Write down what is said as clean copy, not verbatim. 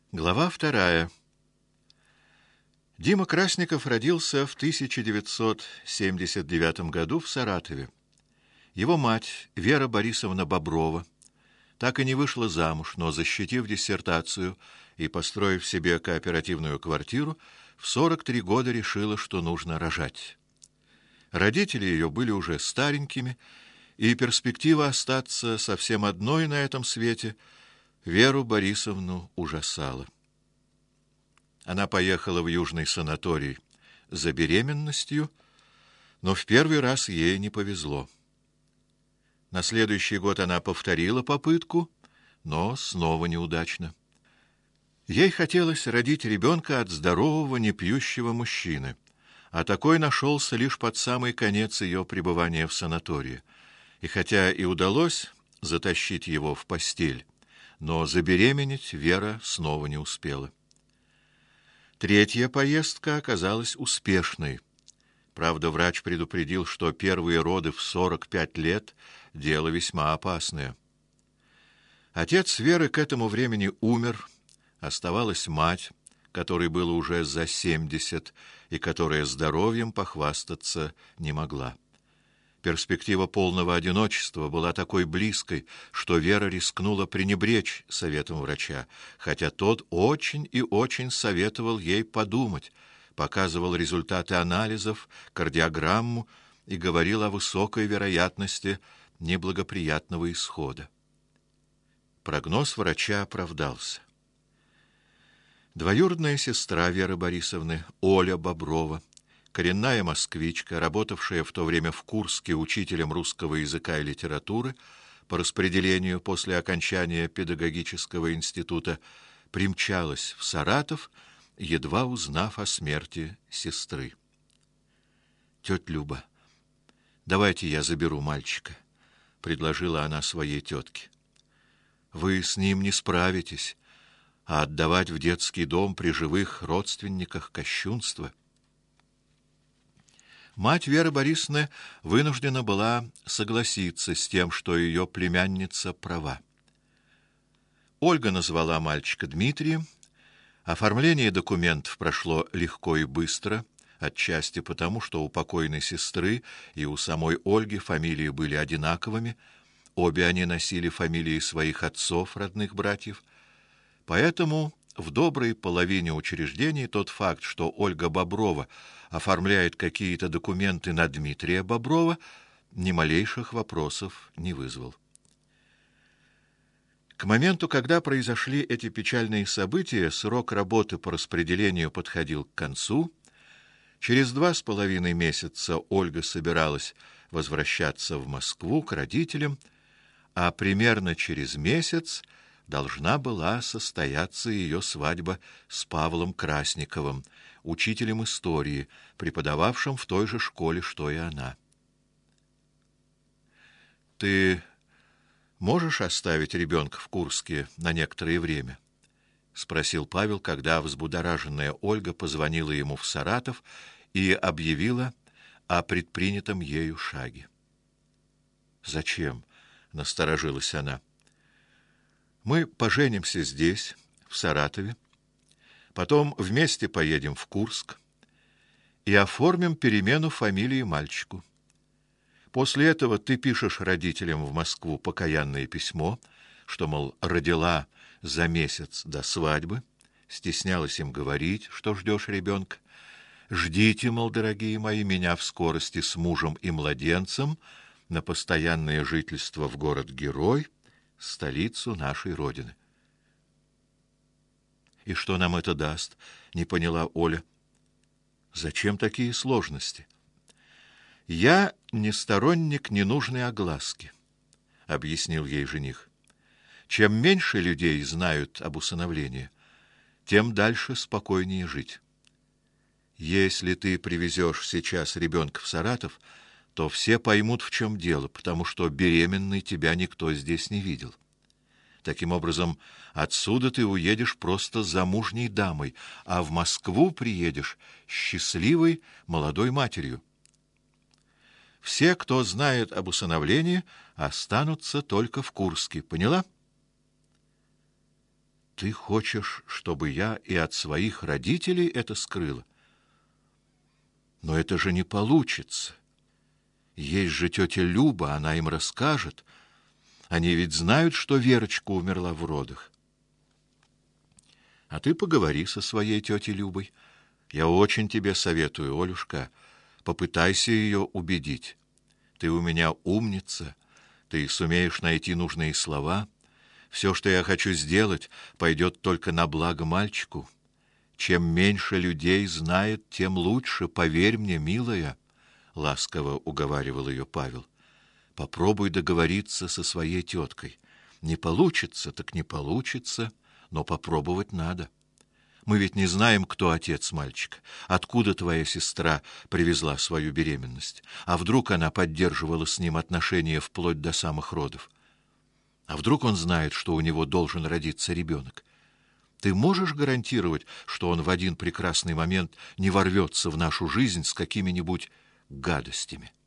Глава 2. Дима Красников родился в 1979 году в Саратове. Его мать, Вера Борисовна Боброва, так и не вышла замуж, но, защитив диссертацию и построив себе кооперативную квартиру, в 43 года решила, что нужно рожать. Родители ее были уже старенькими, и перспектива остаться совсем одной на этом свете Веру Борисовну ужасала. Она поехала в южный санаторий за беременностью, но в первый раз ей не повезло. На следующий год она повторила попытку, но снова неудачно. Ей хотелось родить ребенка от здорового, непьющего мужчины, а такой нашелся лишь под самый конец ее пребывания в санатории. И хотя и удалось затащить его в постель, но забеременеть Вера снова не успела. Третья поездка оказалась успешной. Правда, врач предупредил, что первые роды в 45 лет — дело весьма опасное. Отец Веры к этому времени умер, оставалась мать, которой было уже за 70 и которая здоровьем похвастаться не могла. Перспектива полного одиночества была такой близкой, что Вера рискнула пренебречь советом врача, хотя тот очень и очень советовал ей подумать, показывал результаты анализов, кардиограмму и говорил о высокой вероятности неблагоприятного исхода. Прогноз врача оправдался. Двоюродная сестра Веры Борисовны, Оля Боброва, коренная москвичка, работавшая в то время в Курске учителем русского языка и литературы, по распределению после окончания педагогического института, примчалась в Саратов, едва узнав о смерти сестры. «Тетя Люба, давайте я заберу мальчика», — предложила она своей тетке. «Вы с ним не справитесь, а отдавать в детский дом при живых родственниках — кощунство». Мать Веры Борисовны вынуждена была согласиться с тем, что ее племянница права. Ольга назвала мальчика Дмитрием. Оформление документов прошло легко и быстро, отчасти потому, что у покойной сестры и у самой Ольги фамилии были одинаковыми, обе они носили фамилии своих отцов, родных братьев. Поэтому в доброй половине учреждений тот факт, что Ольга Боброва оформляет какие-то документы на Дмитрия Боброва, ни малейших вопросов не вызвал. К моменту, когда произошли эти печальные события, срок работы по распределению подходил к концу. Через 2,5 месяца Ольга собиралась возвращаться в Москву к родителям, а примерно через месяц должна была состояться ее свадьба с Павлом Красниковым, учителем истории, преподававшим в той же школе, что и она. «Ты можешь оставить ребенка в Курске на некоторое время?» — спросил Павел, когда взбудораженная Ольга позвонила ему в Саратов и объявила о предпринятом ею шаге. «Зачем?» — насторожилась она. «Мы поженимся здесь, в Саратове, потом вместе поедем в Курск и оформим перемену фамилии мальчику. После этого ты пишешь родителям в Москву покаянное письмо, что, мол, родила за месяц до свадьбы, стеснялась им говорить, что ждешь ребенка. Ждите, мол, дорогие мои, меня в скорости с мужем и младенцем на постоянное жительство в город-герой, столицу нашей Родины». «И что нам это даст?» — не поняла Оля. «Зачем такие сложности?» «Я не сторонник ненужной огласки», — объяснил ей жених. «Чем меньше людей знают об усыновлении, тем дальше спокойнее жить. Если ты привезешь сейчас ребенка в Саратов, то все поймут, в чем дело, потому что беременной тебя никто здесь не видел. Таким образом, отсюда ты уедешь просто замужней дамой, а в Москву приедешь счастливой молодой матерью. Все, кто знает об усыновлении, останутся только в Курске. Поняла?» ты хочешь, чтобы я и от своих родителей это скрыла? Но это же не получится. Есть же тетя Люба, она им расскажет. Они ведь знают, что Верочка умерла в родах. А ты поговори со своей тетей Любой. Я очень тебе советую, Олюшка, попытайся ее убедить. Ты у меня умница, ты сумеешь найти нужные слова. Все, что я хочу сделать, пойдет только на благо мальчику. Чем меньше людей знает, тем лучше, поверь мне, милая, — ласково уговаривал ее Павел. Попробуй договориться со своей теткой. Не получится, так не получится, но попробовать надо. Мы ведь не знаем, кто отец мальчика, откуда твоя сестра привезла свою беременность, а вдруг она поддерживала с ним отношения вплоть до самых родов. А вдруг он знает, что у него должен родиться ребенок? Ты можешь гарантировать, что он в один прекрасный момент не ворвется в нашу жизнь с какими-нибудь гадостями?